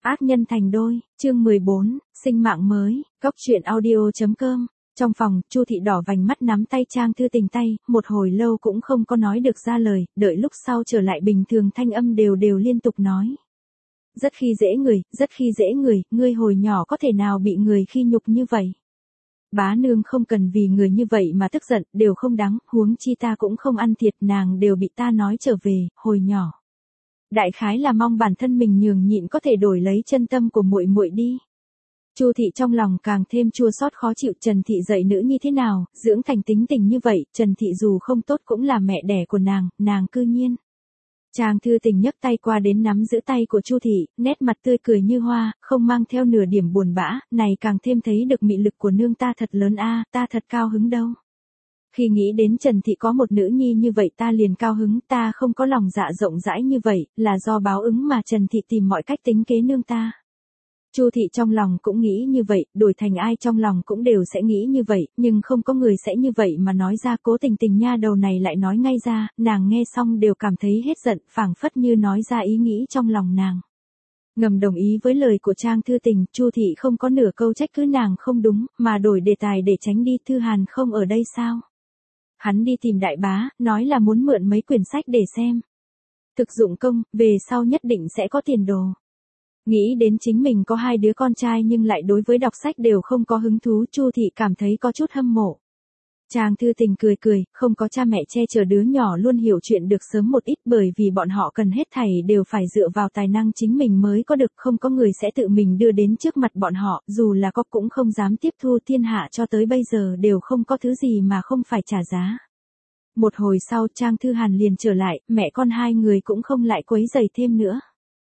Ác nhân thành đôi, chương 14, sinh mạng mới, góc truyện audio.com. Trong phòng, Chu Thị đỏ vành mắt nắm tay Trang Thư Tình tay, một hồi lâu cũng không có nói được ra lời, đợi lúc sau trở lại bình thường thanh âm đều liên tục nói. Rất khi dễ người, rất khi dễ người, ngươi hồi nhỏ có thể nào bị người khi nhục như vậy? Bá nương không cần vì người như vậy mà tức giận, đều không đáng, huống chi ta cũng không ăn thiệt, nàng đều bị ta nói trở về, hồi nhỏ. Đại khái là mong bản thân mình nhường nhịn có thể đổi lấy chân tâm của muội muội đi. Chu Thị trong lòng càng thêm chua xót khó chịu, Trần Thị dạy nữ như thế nào, dưỡng thành tính tình như vậy, Trần Thị dù không tốt cũng là mẹ đẻ của nàng cư nhiên. Trang Thư Tình nhấc tay qua đến nắm giữ tay của Chu Thị, nét mặt tươi cười như hoa, không mang theo nửa điểm buồn bã, này càng thêm thấy được mị lực của nương ta thật lớn a, ta thật cao hứng đâu. Khi nghĩ đến Trần Thị có một nữ nhi như vậy ta liền cao hứng, ta không có lòng dạ rộng rãi như vậy, là do báo ứng mà Trần Thị tìm mọi cách tính kế nương ta. Chu Thị trong lòng cũng nghĩ như vậy, đổi thành ai trong lòng cũng đều sẽ nghĩ như vậy, nhưng không có người sẽ như vậy mà nói ra. Cố Tình Tình nha đầu này lại nói ngay ra, nàng nghe xong đều cảm thấy hết giận, phảng phất như nói ra ý nghĩ trong lòng nàng. Ngầm đồng ý với lời của Trang Thư Tình, Chu Thị không có nửa câu trách cứ nàng không đúng, mà đổi đề tài để tránh đi. Thư Hàn không ở đây sao? Hắn đi tìm đại bá, nói là muốn mượn mấy quyển sách để xem. Thực dụng công, về sau nhất định sẽ có tiền đồ. Nghĩ đến chính mình có hai đứa con trai nhưng lại đối với đọc sách đều không có hứng thú, Chu Thị cảm thấy có chút hâm mộ. Trang Thư Tình cười, không có cha mẹ che chở đứa nhỏ luôn hiểu chuyện được sớm một ít, bởi vì bọn họ cần hết thảy đều phải dựa vào tài năng chính mình mới có được, không có người sẽ tự mình đưa đến trước mặt bọn họ, dù là có cũng không dám tiếp thu. Thiên hạ cho tới bây giờ đều không có thứ gì mà không phải trả giá. Một hồi sau Trang Thư Hàn liền trở lại, mẹ con hai người cũng không lại quấy rầy thêm nữa.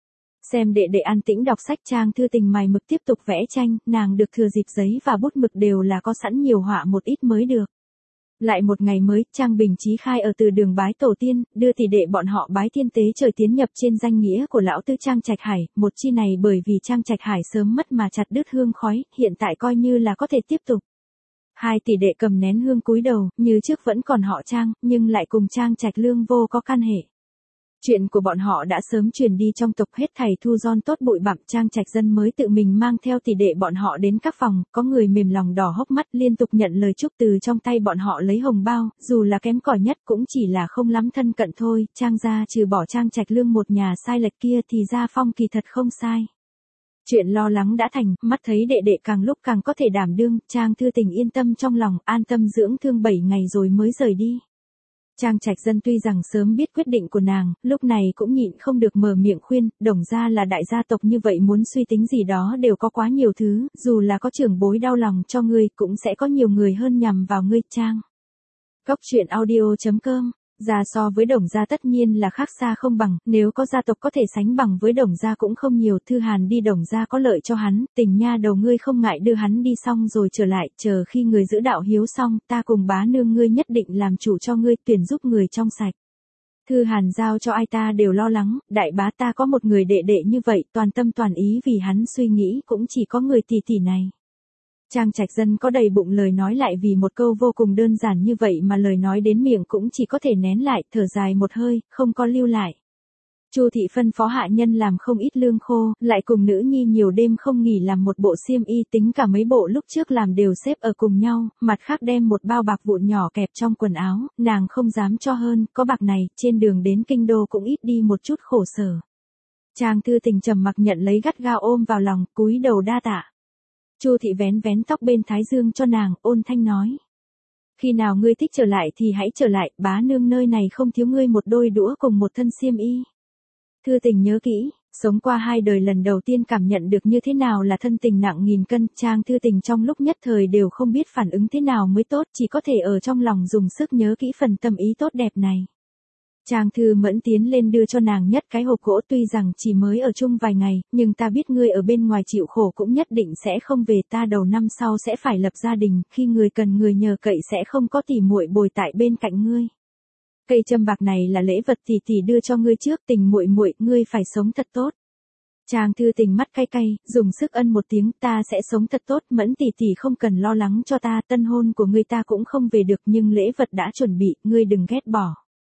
Xem đệ đệ an tĩnh đọc sách, Trang Thư Tình mài mực tiếp tục vẽ tranh, nàng được thừa dịp giấy và bút mực đều là có sẵn, nhiều họa một ít mới được. Lại một ngày mới, Trang Bình Chí khai ở từ đường bái tổ tiên, đưa tỷ đệ bọn họ bái thiên tế trời tiến nhập trên danh nghĩa của lão tư Trang Trạch Hải, một chi này bởi vì Trang Trạch Hải sớm mất mà chặt đứt hương khói, hiện tại coi như là có thể tiếp tục. Hai tỷ đệ cầm nén hương cúi đầu, như trước vẫn còn họ Trang, nhưng lại cùng Trang Trạch Lương vô có can hệ. Chuyện của bọn họ đã sớm truyền đi trong tộc, hết thảy thu gom tốt bụi bặm, Trang Trạch Dân mới tự mình mang theo tỷ đệ bọn họ đến các phòng, có người mềm lòng đỏ hốc mắt liên tục nhận lời chúc từ trong tay bọn họ lấy hồng bao, dù là kém cỏi nhất cũng chỉ là không lắm thân cận thôi. Trang gia trừ bỏ Trang Trạch Lương một nhà sai lệch kia thì gia phong kỳ thật không sai. Chuyện lo lắng đã thành, mắt thấy đệ đệ càng lúc càng có thể đảm đương, Trang Thư Tình yên tâm trong lòng, an tâm dưỡng thương 7 ngày rồi mới rời đi. Trang Trạch Dân tuy rằng sớm biết quyết định của nàng, lúc này cũng nhịn không được mở miệng khuyên, Đồng gia là đại gia tộc như vậy, muốn suy tính gì đó đều có quá nhiều thứ, dù là có trưởng bối đau lòng cho ngươi, cũng sẽ có nhiều người hơn nhằm vào ngươi. Trang. Góc truyện audio.com. Gia so với Đồng gia tất nhiên là khác xa không bằng, nếu có gia tộc có thể sánh bằng với Đồng gia cũng không nhiều. Thư Hàn đi Đồng gia có lợi cho hắn, Tình nha đầu ngươi không ngại đưa hắn đi xong rồi trở lại, chờ khi người giữ đạo hiếu xong, ta cùng bá nương ngươi nhất định làm chủ cho ngươi, tuyển giúp người trong sạch. Thư Hàn giao cho ai ta đều lo lắng, đại bá ta có một người đệ đệ như vậy, toàn tâm toàn ý vì hắn suy nghĩ, cũng chỉ có người tỷ tỷ này. Trang Trạch Dân có đầy bụng lời nói, lại vì một câu vô cùng đơn giản như vậy mà lời nói đến miệng cũng chỉ có thể nén lại, thở dài một hơi, không có lưu lại. Chu Thị phân phó hạ nhân làm không ít lương khô, lại cùng nữ nhi nhiều đêm không nghỉ làm một bộ xiêm y, tính cả mấy bộ lúc trước làm đều xếp ở cùng nhau, mặt khác đem một bao bạc vụn nhỏ kẹp trong quần áo, nàng không dám cho hơn, có bạc này, trên đường đến kinh đô cũng ít đi một chút khổ sở. Trang Thư Tình trầm mặc nhận lấy, gắt gao ôm vào lòng, cúi đầu đa tạ. Chu Thị vén tóc bên thái dương cho nàng, ôn thanh nói. Khi nào ngươi thích trở lại thì hãy trở lại, bá nương nơi này không thiếu ngươi một đôi đũa cùng một thân xiêm y. Thư Tình nhớ kỹ, sống qua hai đời lần đầu tiên cảm nhận được như thế nào là thân tình nặng nghìn cân. Trang Thư Tình trong lúc nhất thời đều không biết phản ứng thế nào mới tốt, chỉ có thể ở trong lòng dùng sức nhớ kỹ phần tâm ý tốt đẹp này. Trang Thư Mẫn tiến lên đưa cho nàng nhất cái hộp gỗ, tuy rằng chỉ mới ở chung vài ngày, nhưng ta biết ngươi ở bên ngoài chịu khổ cũng nhất định sẽ không về, ta đầu năm sau sẽ phải lập gia đình, khi người cần người nhờ cậy sẽ không có tỉ muội bồi tại bên cạnh ngươi. Cây châm bạc này là lễ vật tỷ tỷ đưa cho ngươi trước, Tình muội muội, ngươi phải sống thật tốt. Trang Thư Tình mắt cay cay, dùng sức ân một tiếng, ta sẽ sống thật tốt, Mẫn tỷ tỷ không cần lo lắng cho ta, tân hôn của ngươi ta cũng không về được, nhưng lễ vật đã chuẩn bị, ngươi đừng ghét bỏ.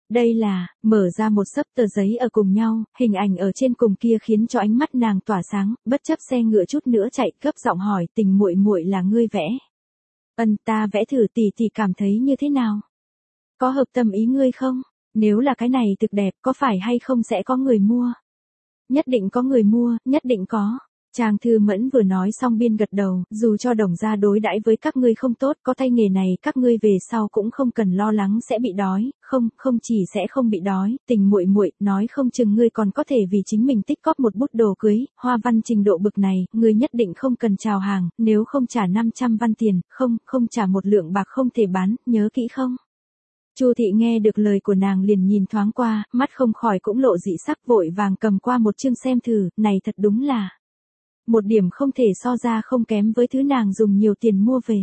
Đây là, mở ra một xấp tờ giấy ở cùng nhau, hình ảnh ở trên cùng kia khiến cho ánh mắt nàng tỏa sáng, bất chấp xe ngựa chút nữa chạy, gấp giọng hỏi, Tình muội muội là ngươi vẽ? Ta vẽ thử, tỷ cảm thấy như thế nào? Có hợp tâm ý ngươi không? Nếu là cái này thực đẹp, có phải hay không sẽ có người mua? Nhất định có người mua, nhất định có. Trang Thư Mẫn vừa nói xong biên gật đầu, dù cho Đồng gia đối đãi với các ngươi không tốt, có tay nghề này các ngươi về sau cũng không cần lo lắng sẽ bị đói, không chỉ sẽ không bị đói, Tình muội muội, nói không chừng ngươi còn có thể vì chính mình tích góp một bút đồ cưới, hoa văn trình độ bực này, ngươi nhất định không cần chào hàng, nếu không trả 500 văn tiền, không trả một lượng bạc không thể bán, nhớ kỹ không? Chu thị nghe được lời của nàng liền nhìn thoáng qua, mắt không khỏi cũng lộ dị sắc, vội vàng cầm qua một chương xem thử, này thật đúng là một điểm không thể so ra không kém với thứ nàng dùng nhiều tiền mua về.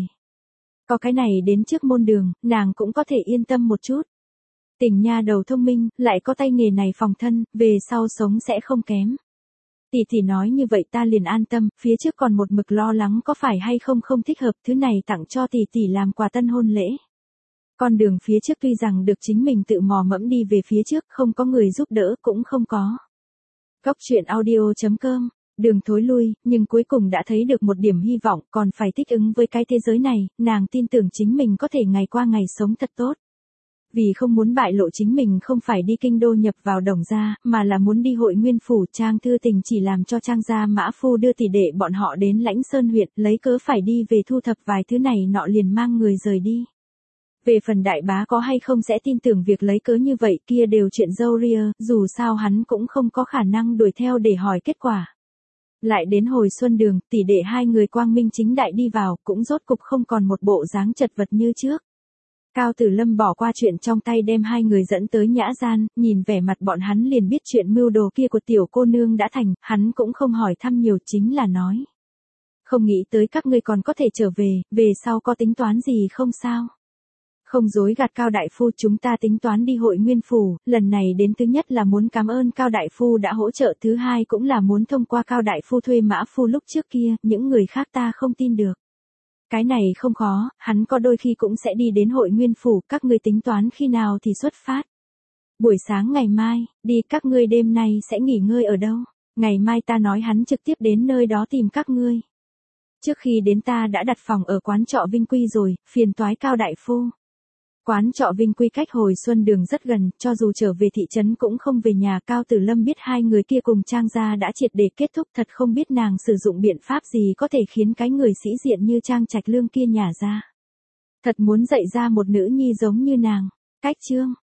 Có cái này đến trước môn đường, nàng cũng có thể yên tâm một chút. Tình nha đầu thông minh, lại có tay nghề này phòng thân, về sau sống sẽ không kém. Tỷ nói như vậy ta liền an tâm, phía trước còn một mực lo lắng có phải hay không thích hợp, thứ này tặng cho tỷ làm quà tân hôn lễ. Con đường phía trước tuy rằng được chính mình tự mò mẫm đi về phía trước, không có người giúp đỡ cũng không có. Góc truyện audio.com, đường thối lui, nhưng cuối cùng đã thấy được một điểm hy vọng, còn phải thích ứng với cái thế giới này, nàng tin tưởng chính mình có thể ngày qua ngày sống thật tốt. Vì không muốn bại lộ chính mình không phải đi kinh đô nhập vào Đồng gia, mà là muốn đi Hội Nguyên phủ, Trang Thư Tình chỉ làm cho Trang gia mã phu đưa tỷ đệ bọn họ đến Lãnh Sơn huyện, lấy cớ phải đi về thu thập vài thứ này nọ liền mang người rời đi. Về phần đại bá có hay không sẽ tin tưởng việc lấy cớ như vậy kia đều chuyện dâu ria, dù sao hắn cũng không có khả năng đuổi theo để hỏi kết quả. Lại đến hồi xuân đường, tỷ đệ hai người quang minh chính đại đi vào, cũng rốt cục không còn một bộ dáng chật vật như trước. Cao Tử Lâm bỏ qua chuyện trong tay đem hai người dẫn tới nhã gian, nhìn vẻ mặt bọn hắn liền biết chuyện mưu đồ kia của tiểu cô nương đã thành, hắn cũng không hỏi thăm nhiều chính là nói. Không nghĩ tới các ngươi còn có thể trở về sau có tính toán gì không sao? Không dối gạt Cao đại phu, chúng ta tính toán đi Hội Nguyên phủ, lần này đến thứ nhất là muốn cảm ơn Cao đại phu đã hỗ trợ, thứ hai cũng là muốn thông qua Cao đại phu thuê mã phu lúc trước kia, những người khác ta không tin được. Cái này không khó, hắn có đôi khi cũng sẽ đi đến Hội Nguyên phủ, các ngươi tính toán khi nào thì xuất phát. Buổi sáng ngày mai, đi, các ngươi đêm nay sẽ nghỉ ngơi ở đâu? Ngày mai ta nói hắn trực tiếp đến nơi đó tìm các ngươi. Trước khi đến ta đã đặt phòng ở quán trọ Vinh Quy rồi, phiền toái Cao đại phu. Quán trọ Vinh Quy cách hồi xuân đường rất gần, cho dù trở về thị trấn cũng không về nhà. Cao Tử Lâm biết hai người kia cùng Trang gia đã triệt để kết thúc, thật không biết nàng sử dụng biện pháp gì có thể khiến cái người sĩ diện như Trang Trạch Lương kia nhả ra. Thật muốn dạy ra một nữ nhi giống như nàng. Cách chương